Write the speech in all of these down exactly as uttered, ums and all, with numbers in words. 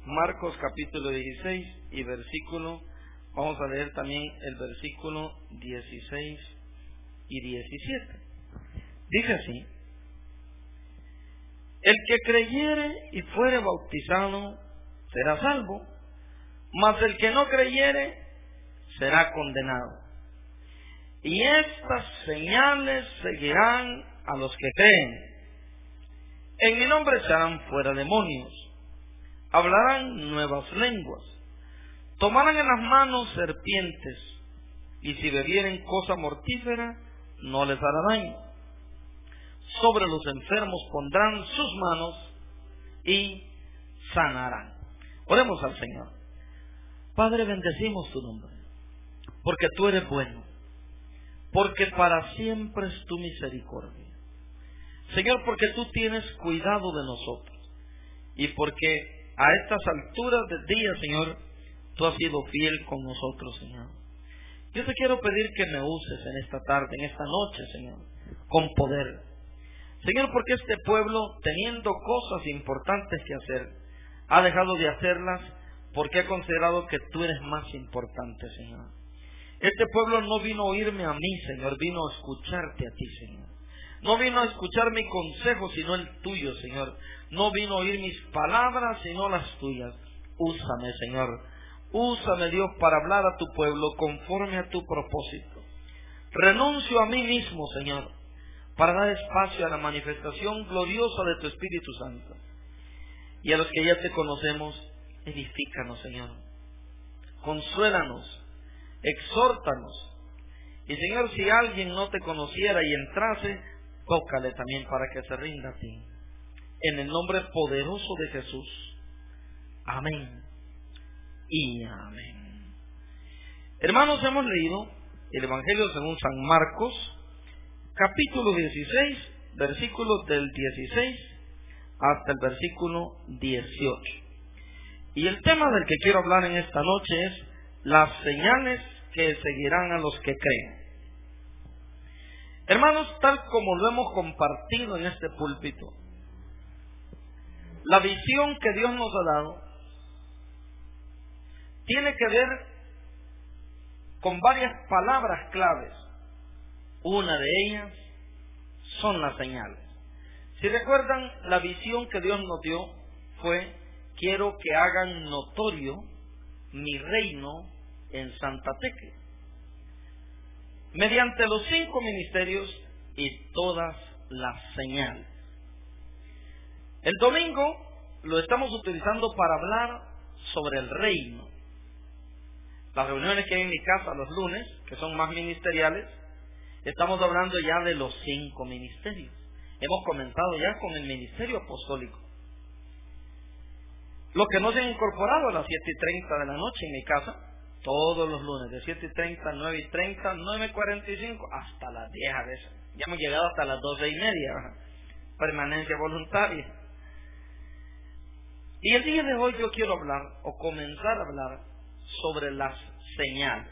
Marcos capítulo dieciséis y versículo, vamos a leer también el versículo dieciséis y diecisiete. Dice así: el que creyere y fuere bautizado será salvo, mas el que no creyere será condenado. Y estas señales seguirán a los que creen. En mi nombre echarán fuera demonios, hablarán nuevas lenguas, tomarán en las manos serpientes, y si bebieren cosa mortífera, no les hará daño. Sobre los enfermos pondrán sus manos y sanarán. Oremos al Señor. Padre, bendecimos tu nombre, porque tú eres bueno, porque para siempre es tu misericordia. Señor, porque tú tienes cuidado de nosotros, y porque a estas alturas del día, Señor, tú has sido fiel con nosotros, Señor. Yo te quiero pedir que me uses en esta tarde, en esta noche, Señor, con poder. Señor, porque este pueblo, teniendo cosas importantes que hacer, ha dejado de hacerlas porque ha considerado que tú eres más importante, Señor. Este pueblo no vino a oírme a mí, Señor, vino a escucharte a ti, Señor. No vino a escuchar mi consejo, sino el tuyo, Señor. No vino a oír mis palabras, sino las tuyas. Úsame, Señor. Úsame, Dios, para hablar a tu pueblo conforme a tu propósito. Renuncio a mí mismo, Señor, para dar espacio a la manifestación gloriosa de tu Espíritu Santo. Y a los que ya te conocemos, edifícanos, Señor. Consuélanos, exhórtanos. Y, Señor, si alguien no te conociera y entrase, tócale también para que se rinda a ti. En el nombre poderoso de Jesús. Amén y amén. Hermanos, hemos leído el Evangelio según San Marcos, capítulo dieciséis, versículos del dieciséis hasta el versículo dieciocho. Y el tema del que quiero hablar en esta noche es las señales que seguirán a los que creen. Hermanos, tal como lo hemos compartido en este púlpito, la visión que Dios nos ha dado tiene que ver con varias palabras claves. Una de ellas son las señales. Si recuerdan, la visión que Dios nos dio fue: quiero que hagan notorio mi reino en Santa Tecla, mediante los cinco ministerios y todas las señales. El domingo lo estamos utilizando para hablar sobre el reino. Las reuniones que hay en mi casa los lunes, que son más ministeriales, estamos hablando ya de los cinco ministerios. Hemos comenzado ya con el ministerio apostólico. Los que no se han incorporado a las siete y treinta de la noche en mi casa, todos los lunes, de siete y treinta, nueve y treinta, nueve y cuarenta y cinco, hasta las diez a veces. Ya hemos llegado hasta las doce y media, permanencia voluntaria. Y el día de hoy yo quiero hablar, o comenzar a hablar, sobre las señales.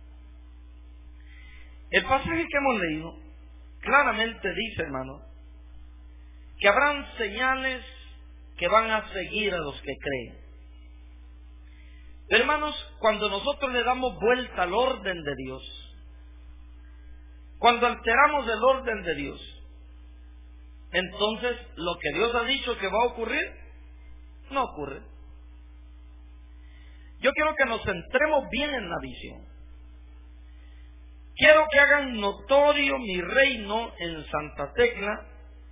El pasaje que hemos leído claramente dice, hermano, que habrán señales que van a seguir a los que creen. Hermanos, cuando nosotros le damos vuelta al orden de Dios, cuando alteramos el orden de Dios, entonces lo que Dios ha dicho que va a ocurrir, no ocurre. Yo quiero que nos centremos bien en la visión. Quiero que hagan notorio mi reino en Santa Tecla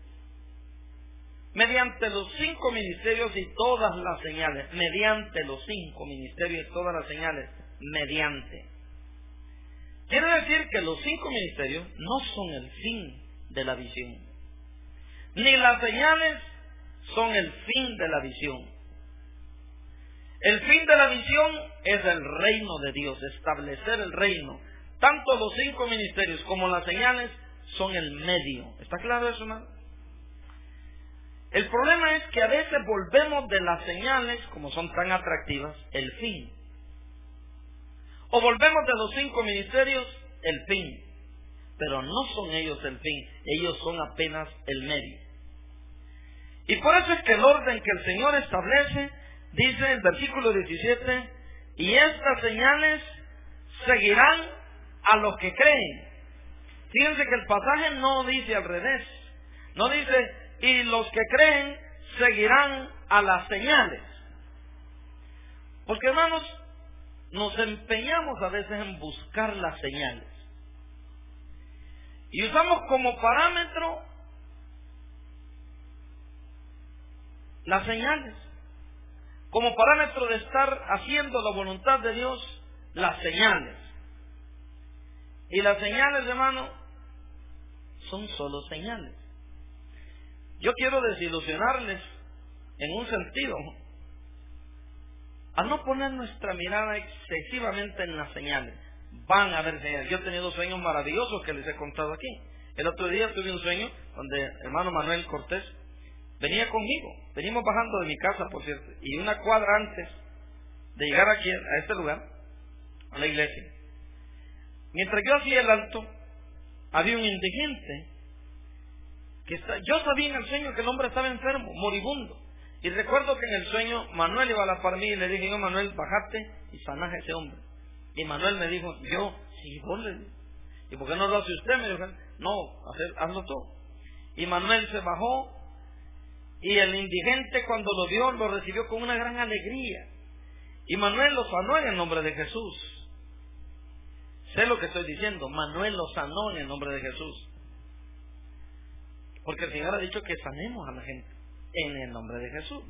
mediante los cinco ministerios y todas las señales. Mediante los cinco ministerios y todas las señales. Mediante. Quiere decir que los cinco ministerios no son el fin de la visión, ni las señales son el fin de la visión. El fin de la visión es el reino de Dios, establecer el reino. Tanto los cinco ministerios como las señales son el medio. ¿Está claro eso, hermano? El problema es que a veces volvemos de las señales, como son tan atractivas, el fin. O volvemos de los cinco ministerios, el fin. Pero no son ellos el fin, ellos son apenas el medio. Y por eso es que el orden que el Señor establece Dice el versículo diecisiete, y estas señales seguirán a los que creen. Fíjense que el pasaje no dice al revés. No dice, y los que creen seguirán a las señales. Porque, hermanos, nos empeñamos a veces en buscar las señales. Y usamos como parámetro las señales. Como parámetro de estar haciendo la voluntad de Dios, las señales. Y las señales, hermano, son solo señales. Yo quiero desilusionarles en un sentido, a no poner nuestra mirada excesivamente en las señales. Van a haber señales. Yo he tenido sueños maravillosos que les he contado aquí. El otro día tuve un sueño donde el hermano Manuel Cortés venía conmigo. Venimos bajando de mi casa, por cierto, y una cuadra antes de llegar aquí, a este lugar, a la iglesia, mientras yo hacía el alto, había un indigente que está, yo sabía en el sueño que el hombre estaba enfermo, moribundo. Y recuerdo que en el sueño Manuel iba a la par mí y le dije, yo, Manuel, bajate y sanás a ese hombre. Y Manuel me dijo, yo, sí, vos le dije. ¿Y por qué no lo hace usted? Me dijo, no, hacer, hazlo tú. Y Manuel se bajó, y el indigente, cuando lo vio, lo recibió con una gran alegría. Y Manuel lo sanó en el nombre de Jesús. Sé lo que estoy diciendo, Manuel lo sanó en el nombre de Jesús. Porque el Señor ha dicho que sanemos a la gente en el nombre de Jesús.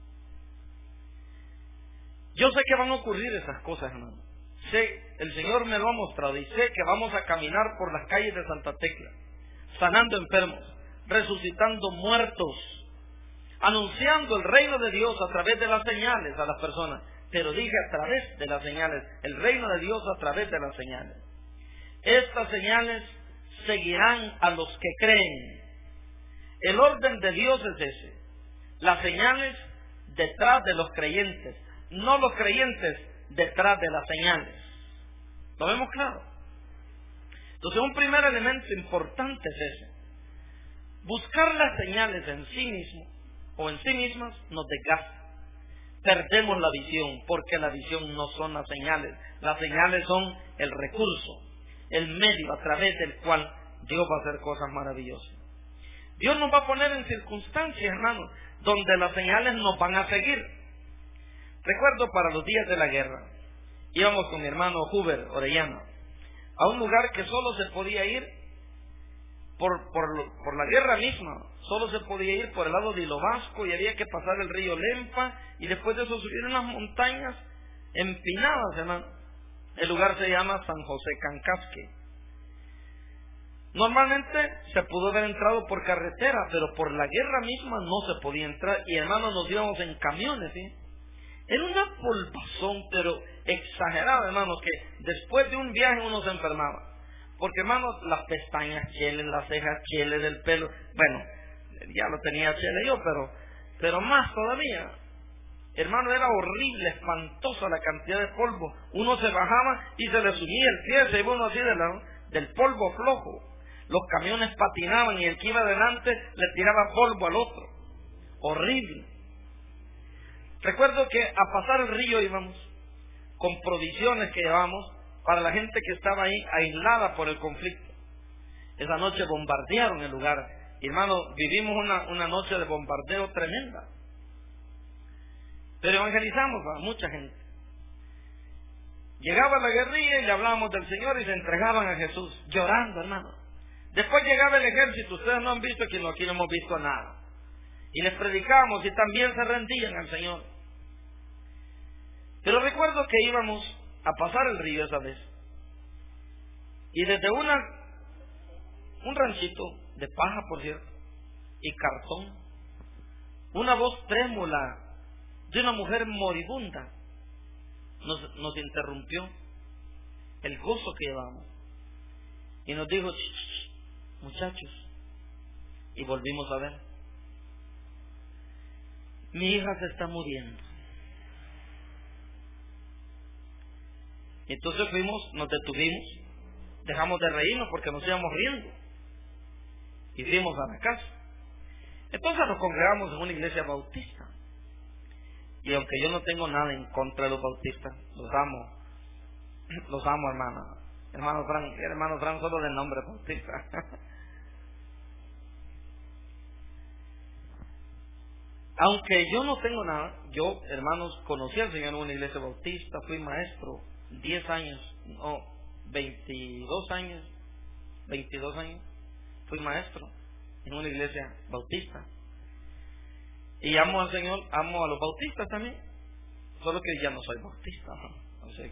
Yo sé que van a ocurrir esas cosas, hermano. Sé, el Señor me lo ha mostrado, y sé que vamos a caminar por las calles de Santa Tecla, sanando enfermos, resucitando muertos, anunciando el reino de Dios a través de las señales a las personas. Pero dije a través de las señales, el reino de Dios a través de las señales. Estas señales seguirán a los que creen. El orden de Dios es ese. Las señales detrás de los creyentes, no los creyentes detrás de las señales. ¿Lo vemos claro? Entonces, un primer elemento importante es ese. Buscar las señales en sí mismo o en sí mismas nos desgasta. Perdemos la visión, porque la visión no son las señales. Las señales son el recurso, el medio a través del cual Dios va a hacer cosas maravillosas. Dios nos va a poner en circunstancias, hermanos, donde las señales nos van a seguir. Recuerdo para los días de la guerra, íbamos con mi hermano Huber Orellana a un lugar que solo se podía ir por, por, por la guerra misma. Solo se podía ir por el lado de Hilo Vasco y había que pasar el río Lempa y después de eso subir unas montañas empinadas, hermano. El lugar se llama San José Cancasque. Normalmente se pudo haber entrado por carretera, pero por la guerra misma no se podía entrar. Y, hermano, nos íbamos en camiones, ¿sí? Era una polvazón, pero exagerada, hermano, que después de un viaje uno se enfermaba. Porque, hermano, las pestañas cheles, las cejas cheles, del pelo, bueno, ya lo tenía chele yo, pero, pero más todavía. Hermano, era horrible, espantosa la cantidad de polvo. Uno se bajaba y se le subía el pie, se iba uno así de la, del polvo flojo. Los camiones patinaban y el que iba adelante le tiraba polvo al otro. Horrible. Recuerdo que a pasar el río íbamos con provisiones que llevamos para la gente que estaba ahí aislada por el conflicto. Esa noche bombardearon el lugar. Hermano, vivimos una, una noche de bombardeo tremenda. Pero evangelizamos a mucha gente. Llegaba la guerrilla y le hablábamos del Señor y se entregaban a Jesús, llorando, hermano. Después llegaba el ejército, ustedes no han visto que aquí no hemos visto nada. Y les predicábamos y también se rendían al Señor. Pero recuerdo que íbamos a pasar el río esa vez. Y desde una un ranchito de paja, por cierto, y cartón, una voz trémula de una mujer moribunda nos, nos interrumpió el gozo que llevamos. Y nos dijo, muchachos, y volvimos a ver, mi hija se está muriendo. Y entonces fuimos, nos detuvimos, dejamos de reírnos porque nos íbamos riendo y fuimos a la casa. Entonces nos congregamos en una iglesia bautista Y aunque yo no tengo nada en contra de los bautistas, los amo, los amo, hermano. Hermano Fran, hermano Fran solo de nombre bautista. Aunque yo no tengo nada, yo, hermanos, conocí al Señor en una iglesia bautista, fui maestro diez años, no, veintidós años, veintidós años, fui maestro en una iglesia bautista. Y amo al Señor, amo a los bautistas también, solo que ya no soy bautista, ¿no? O sea,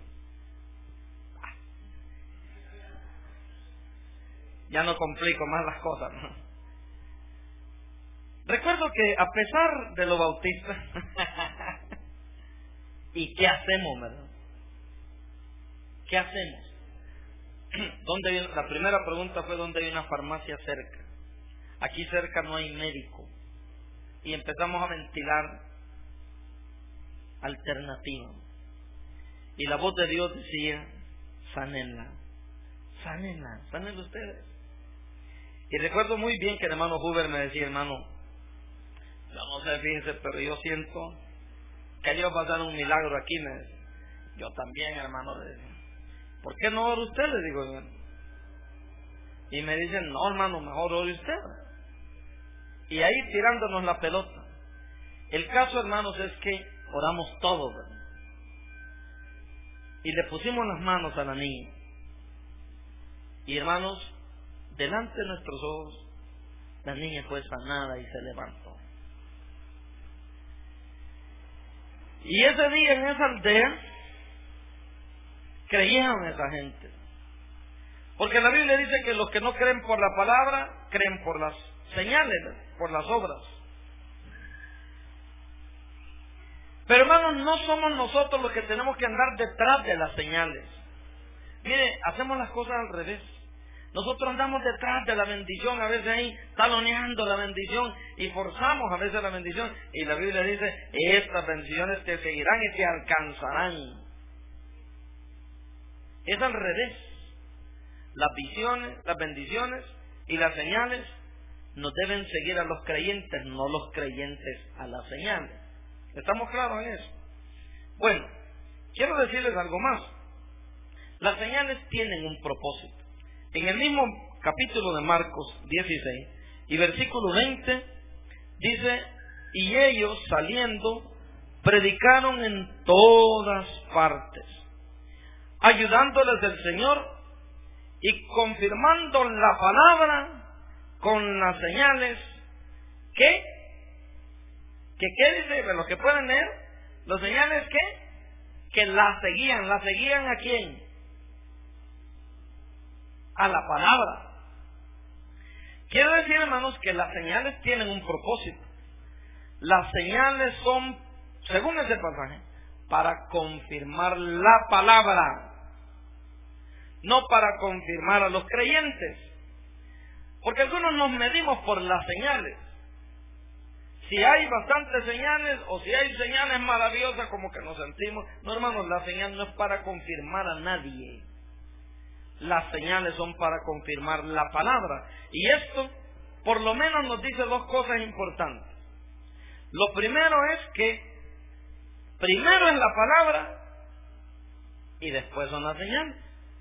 ya no complico más las cosas, ¿no? Recuerdo que a pesar de los bautistas, ¿y qué hacemos, verdad? ¿Qué hacemos? ¿Dónde hay, la primera pregunta fue ¿dónde hay una farmacia cerca? Aquí cerca no hay médico. Y empezamos a ventilar alternativas. Y la voz de Dios decía, sánenla, sánenla, sánenla ustedes. Y recuerdo muy bien que el hermano Huber me decía, hermano, yo no sé, fíjense, pero yo siento que allí va a pasar un milagro aquí. Me decía. Yo también, hermano, le decía, ¿por qué no ora usted? Le digo yo. Y me dicen, no, hermano, mejor ore usted. Y ahí tirándonos la pelota. El caso, hermanos, es que oramos todos, ¿verdad? Y le pusimos las manos a la niña. Y hermanos, delante de nuestros ojos, la niña fue sanada y se levantó. Y ese día en esa aldea creyeron esa gente. Porque la Biblia dice que los que no creen por la palabra, creen por las señales, por las obras. Pero hermanos, no somos nosotros los que tenemos que andar detrás de las señales. Mire, hacemos las cosas al revés. Nosotros andamos detrás de la bendición, a veces ahí taloneando la bendición y forzamos a veces la bendición. Y la Biblia dice, estas bendiciones te seguirán y te alcanzarán. Es al revés. Las visiones, las bendiciones y las señales nos deben seguir a los creyentes, no los creyentes a las señales. ¿Estamos claros en eso? Bueno, quiero decirles algo más. Las señales tienen un propósito. En el mismo capítulo de Marcos dieciséis y versículo veinte dice, y ellos saliendo predicaron en todas partes, ayudándoles el Señor y confirmando la palabra con las señales que, que ¿qué dice? Los que pueden leer, las señales que, que la seguían, la seguían ¿a quién? A la palabra. Quiero decir, hermanos, que las señales tienen un propósito. Las señales son, según ese pasaje, para confirmar la palabra, no para confirmar a los creyentes. Porque algunos nos medimos por las señales. Si hay bastantes señales o si hay señales maravillosas, como que nos sentimos. No, hermanos, la señal no es para confirmar a nadie. Las señales son para confirmar la palabra. Y esto, por lo menos, nos dice dos cosas importantes. Lo primero es que primero es la palabra y después son las señales.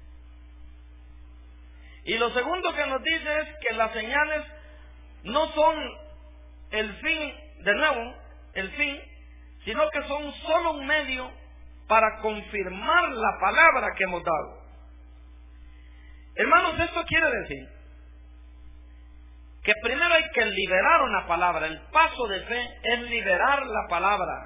Y lo segundo que nos dice es que las señales no son el fin, de nuevo, el fin, sino que son solo un medio para confirmar la palabra que hemos dado. Hermanos, esto quiere decir que primero hay que liberar una palabra. El paso de fe es liberar la palabra.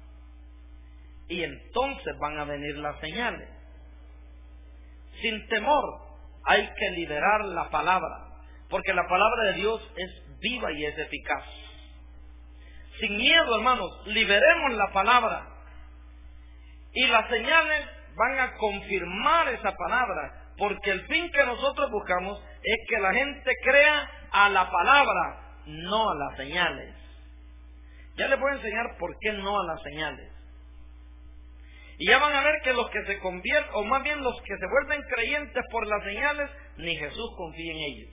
Y entonces van a venir las señales. Sin temor hay que liberar la palabra. Porque la palabra de Dios es viva y es eficaz. Sin miedo, hermanos, liberemos la palabra. Y las señales van a confirmar esa palabra. Porque el fin que nosotros buscamos es que la gente crea a la palabra, no a las señales. Ya les voy a enseñar por qué no a las señales. Y ya van a ver que los que se convierten, o más bien los que se vuelven creyentes por las señales, ni Jesús confía en ellos.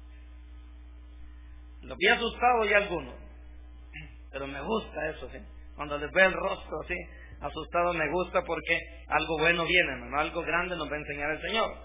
Los había asustado ya algunos, pero me gusta eso, ¿sí? Cuando les ve el rostro así, asustado, me gusta porque algo bueno viene, hermano. Algo grande nos va a enseñar el Señor.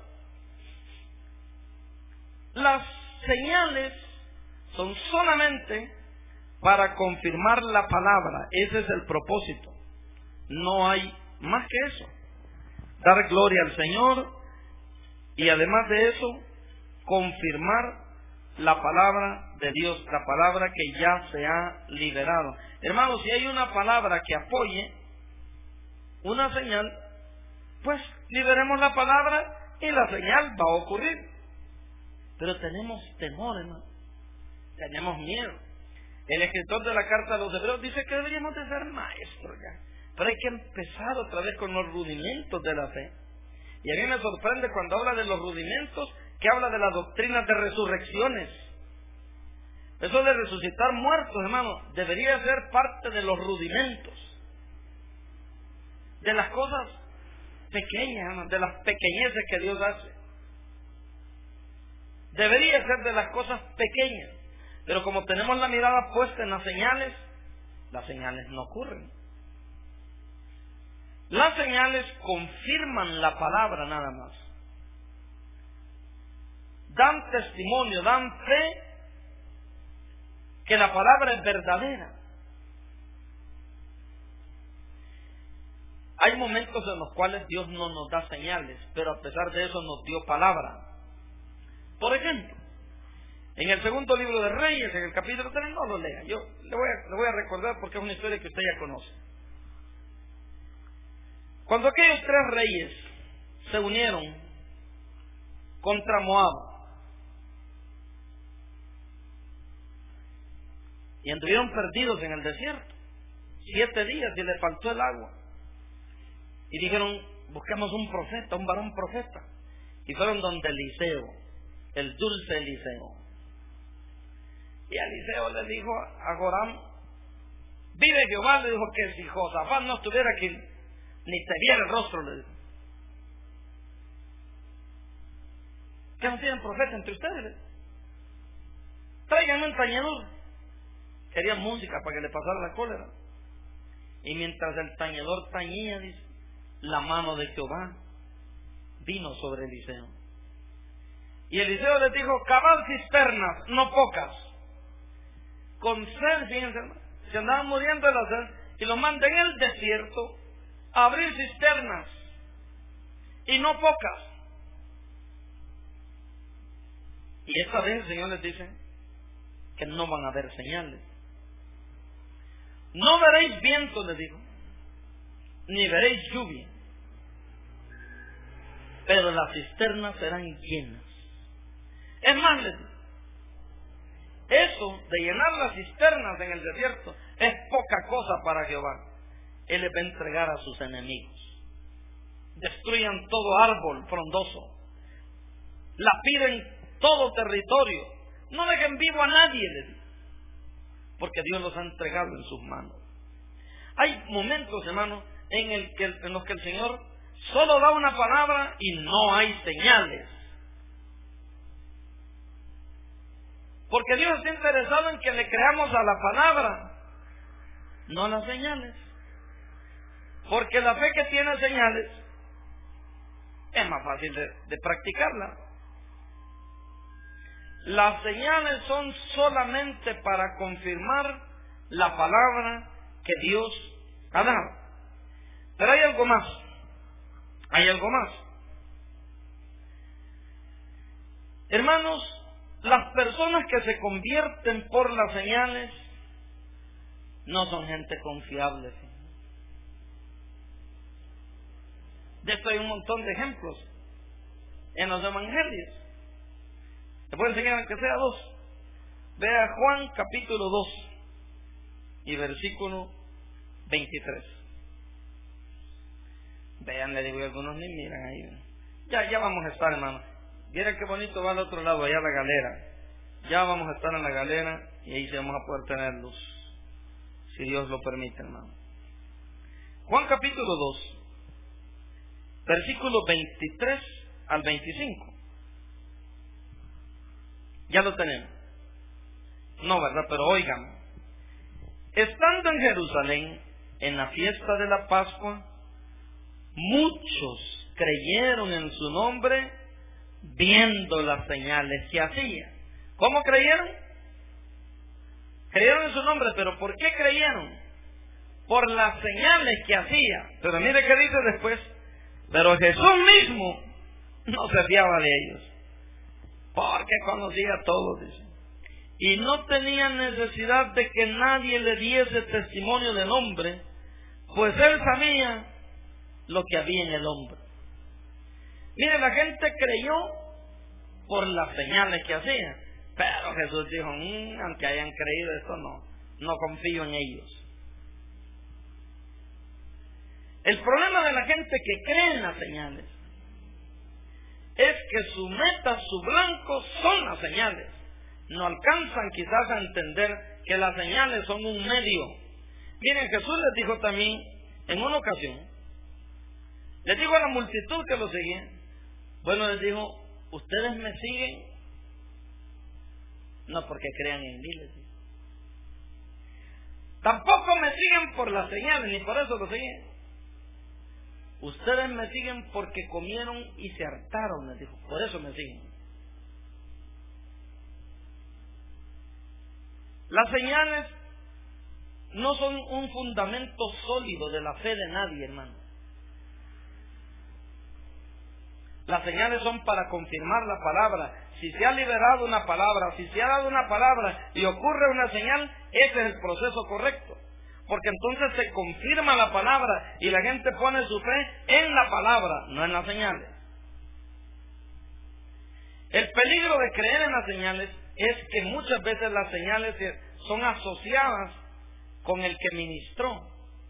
Las señales son solamente para confirmar la palabra. Ese es el propósito. No hay más que eso. Dar gloria al Señor y además de eso, confirmar la palabra de Dios, la palabra que ya se ha liberado. Hermanos, si hay una palabra que apoye una señal, pues liberemos la palabra y la señal va a ocurrir. Pero tenemos temor, hermano. Tenemos miedo. El escritor de la carta a los Hebreos dice que deberíamos de ser maestros ya. Pero hay que empezar otra vez con los rudimentos de la fe. Y a mí me sorprende cuando habla de los rudimentos, que habla de las doctrinas de resurrecciones. Eso de resucitar muertos, hermano, debería ser parte de los rudimentos. De las cosas pequeñas, hermano, de las pequeñeces que Dios hace. Debería ser de las cosas pequeñas. Pero como tenemos la mirada puesta en las señales, las señales no ocurren. Las señales confirman la palabra nada más. Dan testimonio, dan fe que la palabra es verdadera. Hay momentos en los cuales Dios no nos da señales, pero a pesar de eso nos dio palabra. Por ejemplo, en el segundo libro de Reyes, en el capítulo tres, no lo lea. Yo le voy a, le voy a recordar porque es una historia que usted ya conoce. Cuando aquellos tres reyes se unieron contra Moab y anduvieron perdidos en el desierto siete días y les faltó el agua, y dijeron: busquemos un profeta, un varón profeta, y fueron donde Eliseo, el dulce Eliseo. Y Eliseo le dijo a Joram: vive Jehová, le dijo, que si Josafat no estuviera aquí, ni te viera el rostro, le dijo. ¿Qué no tienen profeta entre ustedes? Traigan un tañedor. Querían música para que le pasara la cólera. Y mientras el tañedor tañía, dice, la mano de Jehová vino sobre Eliseo. Y Eliseo les dijo: cavad cisternas, no pocas, con sed, fíjense, se andaban muriendo de la sed, y los manda en el desierto a abrir cisternas, y no pocas. Y esta vez el Señor les dice que no van a haber señales. No veréis viento, les dijo, ni veréis lluvia, pero las cisternas serán llenas. Es más, les digo, eso de llenar las cisternas en el desierto es poca cosa para Jehová. Él les va a entregar a sus enemigos. Destruyan todo árbol frondoso, lapiden todo territorio, no dejen vivo a nadie, les digo, porque Dios los ha entregado en sus manos. Hay momentos, hermanos, en, el que, en los que el Señor solo da una palabra y no hay señales. Porque Dios está interesado en que le creamos a la palabra, no a las señales. Porque la fe que tiene señales es más fácil de, de practicarla. Las señales son solamente para confirmar la palabra que Dios ha dado. Pero hay algo más. Hay algo más. Hermanos, las personas que se convierten por las señales no son gente confiable. De esto hay un montón de ejemplos en los evangelios. Te puedo enseñar que sea dos. Vea Juan capítulo dos y versículo veintitrés. Vean, le digo, algunos ni miran ahí. Ya, ya vamos a estar, hermano. Miren qué bonito va al otro lado, allá la galera. Ya vamos a estar en la galera y ahí sí vamos a poder tener luz, si Dios lo permite, hermano. Juan capítulo dos, versículo veintitrés al veinticinco. Ya lo tenemos. No, ¿verdad? Pero oigan. Estando en Jerusalén, en la fiesta de la Pascua, muchos creyeron en su nombre viendo las señales que hacía. ¿Cómo creyeron? Creyeron en su nombre, pero ¿por qué creyeron? Por las señales que hacía. Pero mire qué dice después. Pero Jesús mismo no se fiaba de ellos, porque conocía a todos, dice. Y no tenía necesidad de que nadie le diese testimonio del hombre, pues él sabía lo que había en el hombre. Mire, la gente creyó por las señales que hacía, pero Jesús dijo, mmm, aunque hayan creído esto, no, no confío en ellos. El problema de la gente que cree en las señales es que su meta, su blanco, son las señales. No alcanzan quizás a entender que las señales son un medio. Miren, Jesús les dijo también en una ocasión, les dijo a la multitud que lo seguía, bueno, les dijo, ustedes me siguen no porque crean en mí, les dijo. Tampoco me siguen por las señales, ni por eso lo siguen. Ustedes me siguen porque comieron y se hartaron, les dijo, por eso me siguen. Las señales no son un fundamento sólido de la fe de nadie, hermano. Las señales son para confirmar la palabra. Si se ha liberado una palabra, si se ha dado una palabra y ocurre una señal, ese es el proceso correcto. Porque entonces se confirma la palabra y la gente pone su fe en la palabra, no en las señales. El peligro de creer en las señales es que muchas veces las señales son asociadas con el que ministró.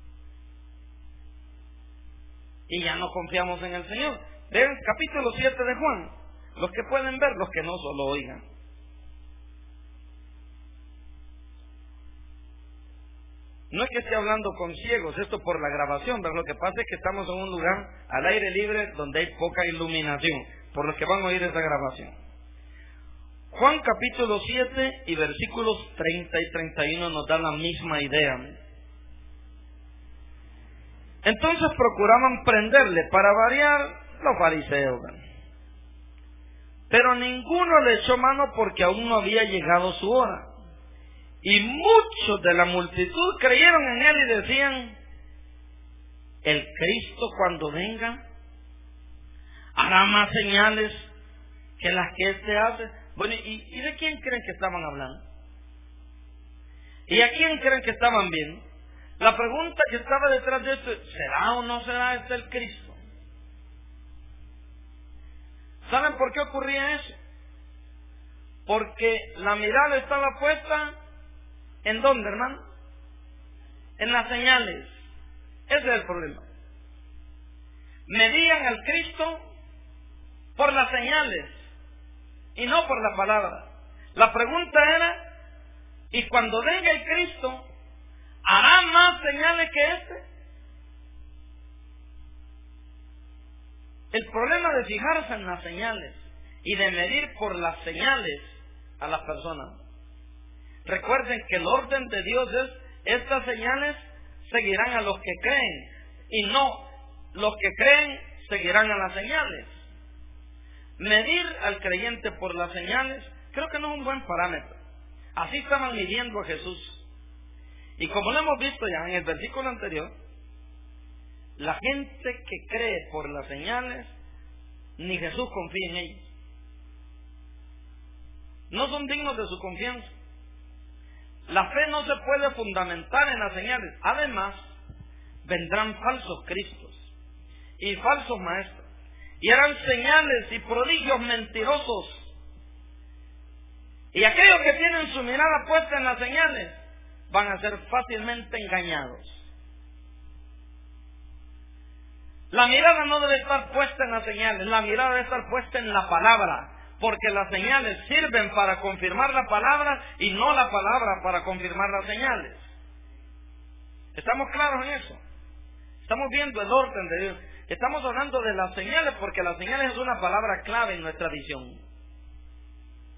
Y ya no confiamos en el Señor. Vean capítulo siete de Juan. Los que pueden ver, los que no, solo oigan. No es que esté hablando con ciegos, esto por la grabación, pero lo que pasa es que estamos en un lugar al aire libre donde hay poca iluminación, por los que van a oír esa grabación. Juan capítulo siete y versículos treinta y treinta y uno nos dan la misma idea. Entonces procuraban prenderle, para variar, los fariseos. Pero ninguno le echó mano porque aún no había llegado su hora. Y muchos de la multitud creyeron en él y decían, el Cristo cuando venga hará más señales que las que éste hace. Bueno, ¿y, ¿y de quién creen que estaban hablando? ¿Y a quién creen que estaban viendo? La pregunta que estaba detrás de esto, ¿será o no será este el Cristo? ¿Saben por qué ocurría eso? Porque la mirada estaba puesta ¿en dónde, hermano? En las señales. Ese es el problema. Medían al Cristo por las señales y no por la palabra. La pregunta era, ¿y cuando venga el Cristo, hará más señales que este? El problema de fijarse en las señales y de medir por las señales a las personas. Recuerden que el orden de Dios es, estas señales seguirán a los que creen, y no los que creen seguirán a las señales. Medir al creyente por las señales, creo que no es un buen parámetro. Así estaban midiendo a Jesús. Y como lo hemos visto ya en el versículo anterior, la gente que cree por las señales, ni Jesús confía en ellos. No son dignos de su confianza. La fe no se puede fundamentar en las señales. Además, vendrán falsos cristos y falsos maestros, y harán señales y prodigios mentirosos. Y aquellos que tienen su mirada puesta en las señales van a ser fácilmente engañados. La mirada no debe estar puesta en las señales, la mirada debe estar puesta en la palabra, porque las señales sirven para confirmar la palabra y no la palabra para confirmar las señales. ¿Estamos claros en eso? Estamos viendo el orden de Dios. Estamos hablando de las señales porque las señales es una palabra clave en nuestra visión.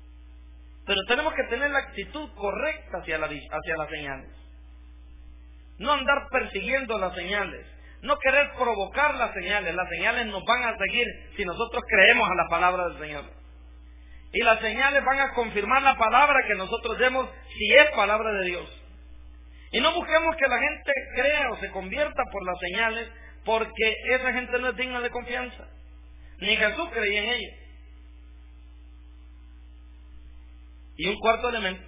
Pero tenemos que tener la actitud correcta hacia, la, hacia las señales. no andar persiguiendo las señales, no querer provocar las señales. Las señales nos van a seguir si nosotros creemos a la palabra del Señor. Y las señales van a confirmar la palabra que nosotros demos si es palabra de Dios. Y no busquemos que la gente crea o se convierta por las señales, porque esa gente no es digna de confianza. Ni Jesús creía en ella. Y un cuarto elemento.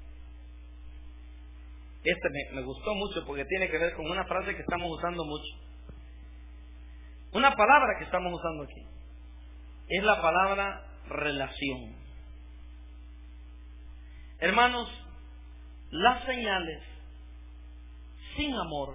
Este me, me gustó mucho porque tiene que ver con una frase que estamos usando mucho. Una palabra que estamos usando aquí. Es la palabra relación. Hermanos, las señales sin amor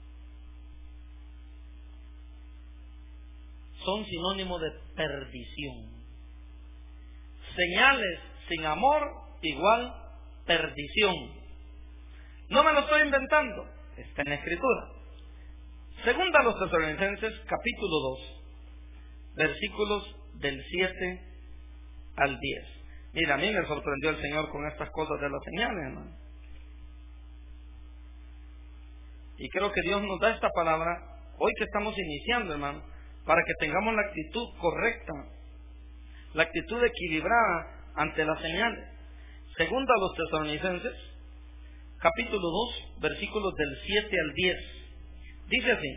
son sinónimo de perdición. Señales sin amor igual perdición. No me lo estoy inventando, está en la Escritura. Segunda a los Tesalonicenses, capítulo dos, versículos del siete al diez. Mira, a mí me sorprendió el Señor con estas cosas de las señales, hermano. Y creo que Dios nos da esta palabra hoy que estamos iniciando, hermano, para que tengamos la actitud correcta, la actitud equilibrada ante las señales. Segunda a los Tesalonicenses, capítulo dos, versículos del siete al diez. Dice así: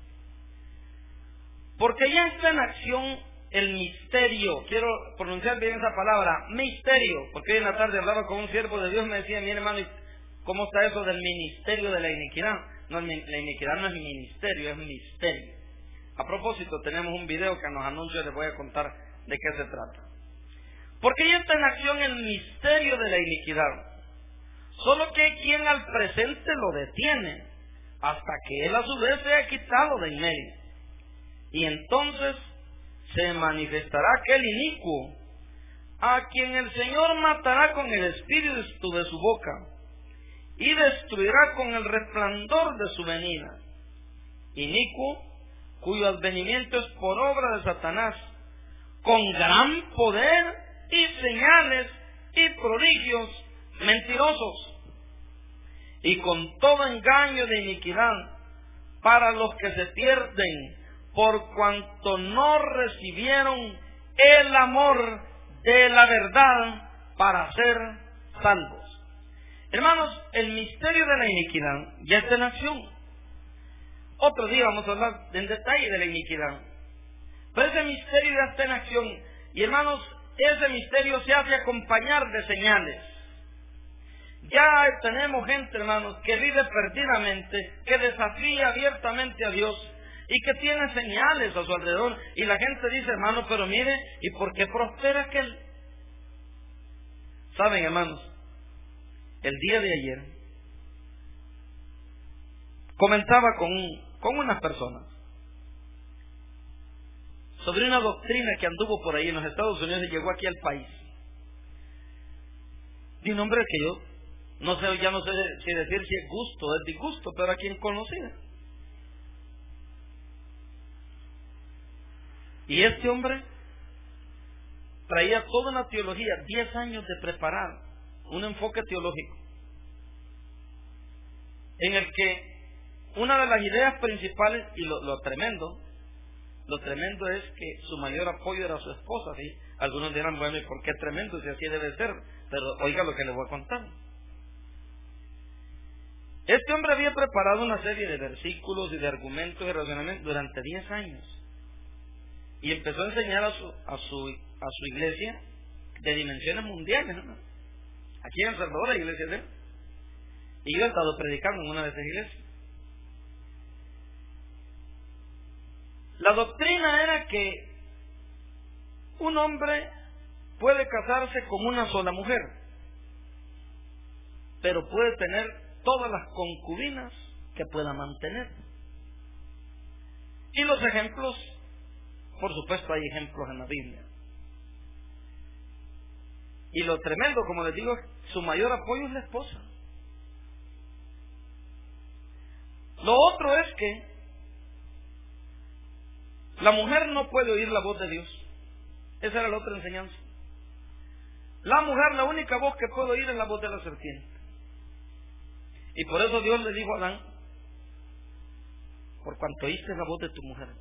porque ya está en acción el misterio. Quiero pronunciar bien esa palabra, misterio, porque hoy en la tarde hablaba con un siervo de Dios, me decía, mi hermano, ¿cómo está eso del ministerio de la iniquidad? No, la iniquidad no es ministerio, es misterio. A propósito, tenemos un video que nos anuncia, les voy a contar de qué se trata. Porque ya está en acción el misterio de la iniquidad, solo que hay quien al presente lo detiene, hasta que él a su vez sea quitado de en medio. Y entonces se manifestará aquel inicuo, a quien el Señor matará con el espíritu de su boca, y destruirá con el resplandor de su venida. Inicuo, cuyo advenimiento es por obra de Satanás, con gran poder y señales y prodigios mentirosos, y con todo engaño de iniquidad para los que se pierden, por cuanto no recibieron el amor de la verdad para ser salvos. Hermanos, el misterio de la iniquidad ya está en acción. Otro día vamos a hablar en detalle de la iniquidad. Pero ese misterio ya está en acción. Y hermanos, ese misterio se hace acompañar de señales. Ya tenemos gente, hermanos, que vive perdidamente, que desafía abiertamente a Dios y que tiene señales a su alrededor. Y la gente dice, hermano, pero mire, ¿y por qué prospera aquel? ¿Saben, hermanos? El día de ayer comentaba con, con unas personas sobre una doctrina que anduvo por ahí en los Estados Unidos y llegó aquí al país. De un nombre que yo no sé, ya no sé si decir si es gusto o es disgusto, pero a quien conocía. Y este hombre traía toda una teología, diez años de preparar un enfoque teológico, en el que una de las ideas principales, y lo, lo tremendo, lo tremendo es que su mayor apoyo era su esposa, ¿sí? Algunos dirán, bueno, ¿y por qué tremendo si así debe ser? Pero oiga lo que le voy a contar. Este hombre había preparado una serie de versículos y de argumentos y razonamientos durante diez años. Y empezó a enseñar a su, a su, a su iglesia de dimensiones mundiales, ¿no? Aquí en El Salvador hay iglesias de él. Y yo he estado predicando en una de esas iglesias. La doctrina era que un hombre puede casarse con una sola mujer, pero puede tener todas las concubinas que pueda mantener. Y los ejemplos, por supuesto hay ejemplos en la Biblia. Y lo tremendo, como les digo, su mayor apoyo es la esposa. Lo otro es que la mujer no puede oír la voz de Dios. Esa era la otra enseñanza. La mujer, la única voz que puede oír es la voz de la serpiente. Y por eso Dios le dijo a Adán por cuanto oíste la voz de tu mujer.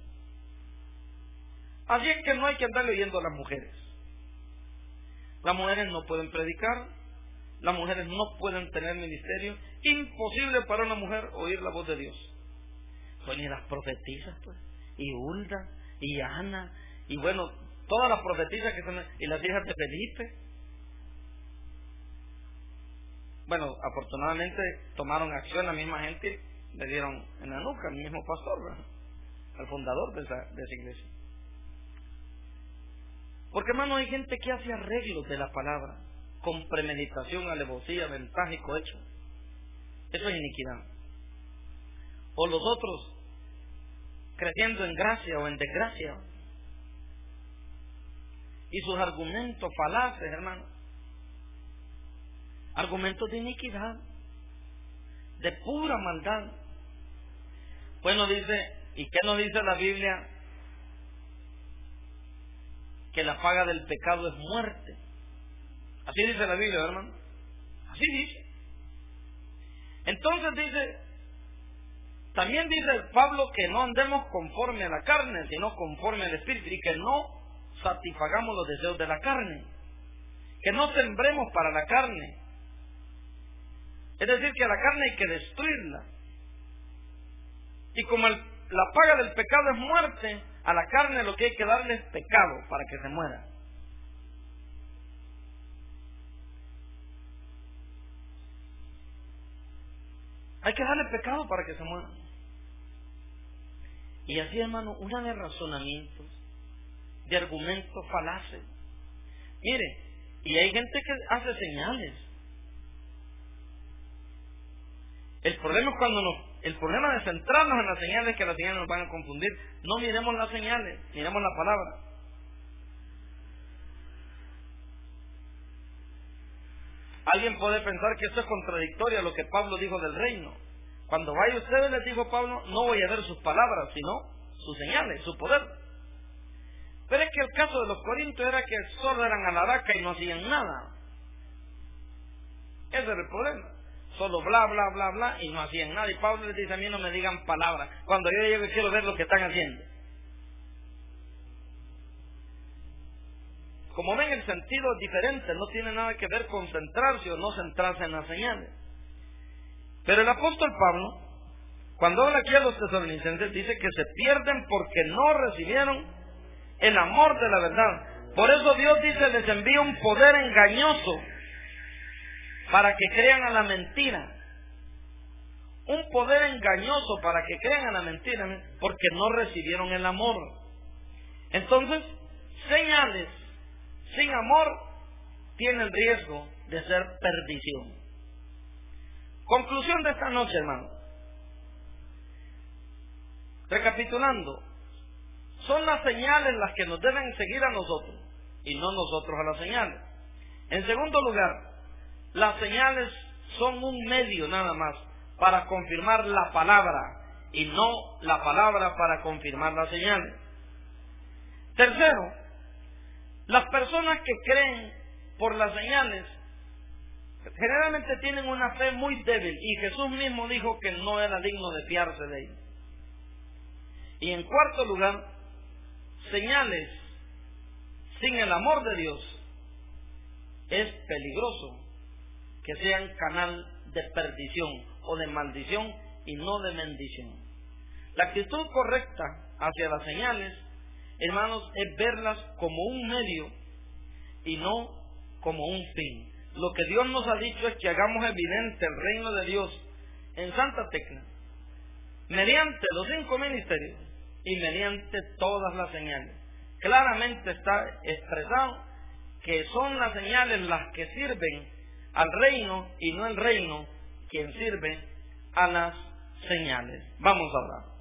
Así es que no hay que andar oyendo a las mujeres. Las mujeres no pueden predicar, las mujeres no pueden tener ministerio. Imposible para una mujer oír la voz de Dios. Pues ni las profetisas, pues, y Hulda, y Ana, y bueno, todas las profetisas que son, y las hijas de Felipe. Bueno, afortunadamente tomaron acción la misma gente, le dieron en la nuca al mismo pastor, ¿verdad?, al fundador de esa, de esa iglesia. Porque, hermano, hay gente que hace arreglos de la palabra con premeditación, alevosía, ventaja y cohecho. Eso es iniquidad. O los otros creciendo en gracia o en desgracia, y sus argumentos falaces, hermano, argumentos de iniquidad, de pura maldad. Pues nos dice, ¿y qué nos dice la Biblia? Que la paga del pecado es muerte. Así dice la Biblia, hermano. Así dice. Entonces dice, también dice Pablo que no andemos conforme a la carne, sino conforme al Espíritu, y que no satisfagamos los deseos de la carne, que no sembremos para la carne. Es decir, que a la carne hay que destruirla. Y como el, la paga del pecado es muerte, a la carne lo que hay que darle es pecado para que se muera. Hay que darle pecado para que se muera. Y así, hermano, una de razonamientos, de argumentos falaces. Mire, y hay gente que hace señales. El problema es cuando nos, el problema de centrarnos en las señales, que las señales nos van a confundir. No miremos las señales, miremos la palabra. Alguien puede pensar que esto es contradictorio a lo que Pablo dijo del reino. Cuando vaya ustedes, les dijo Pablo, no voy a ver sus palabras, sino sus señales, su poder. Pero es que el caso de los corintios era que solo eran alaraca y no hacían nada. Ese era el problema. Solo bla, bla, bla, bla, y no hacían nada. Y Pablo les dice, a mí no me digan palabras. Cuando yo llego quiero ver lo que están haciendo. Como ven, el sentido es diferente. No tiene nada que ver con centrarse o no centrarse en las señales. Pero el apóstol Pablo, cuando habla aquí a los tesalonicenses, dice que se pierden porque no recibieron el amor de la verdad. Por eso Dios dice, les envía un poder engañoso para que crean a la mentira. Un poder engañoso para que crean a la mentira, porque no recibieron el amor. Entonces, señales sin amor tienen riesgo de ser perdición. Conclusión de esta noche, hermano. Recapitulando, son las señales las que nos deben seguir a nosotros y no nosotros a las señales. En segundo lugar, las señales son un medio nada más para confirmar la palabra y no la palabra para confirmar las señales. Tercero, las personas que creen por las señales generalmente tienen una fe muy débil, y Jesús mismo dijo que no era digno de fiarse de ella. Y en cuarto lugar, señales sin el amor de Dios es peligroso que sean canal de perdición o de maldición y no de bendición. La actitud correcta hacia las señales, hermanos, es verlas como un medio y no como un fin. Lo que Dios nos ha dicho es que hagamos evidente el reino de Dios en Santa Tecla, mediante los cinco ministerios y mediante todas las señales. Claramente está expresado que son las señales las que sirven al reino y no el reino quien sirve a las señales. Vamos a hablar.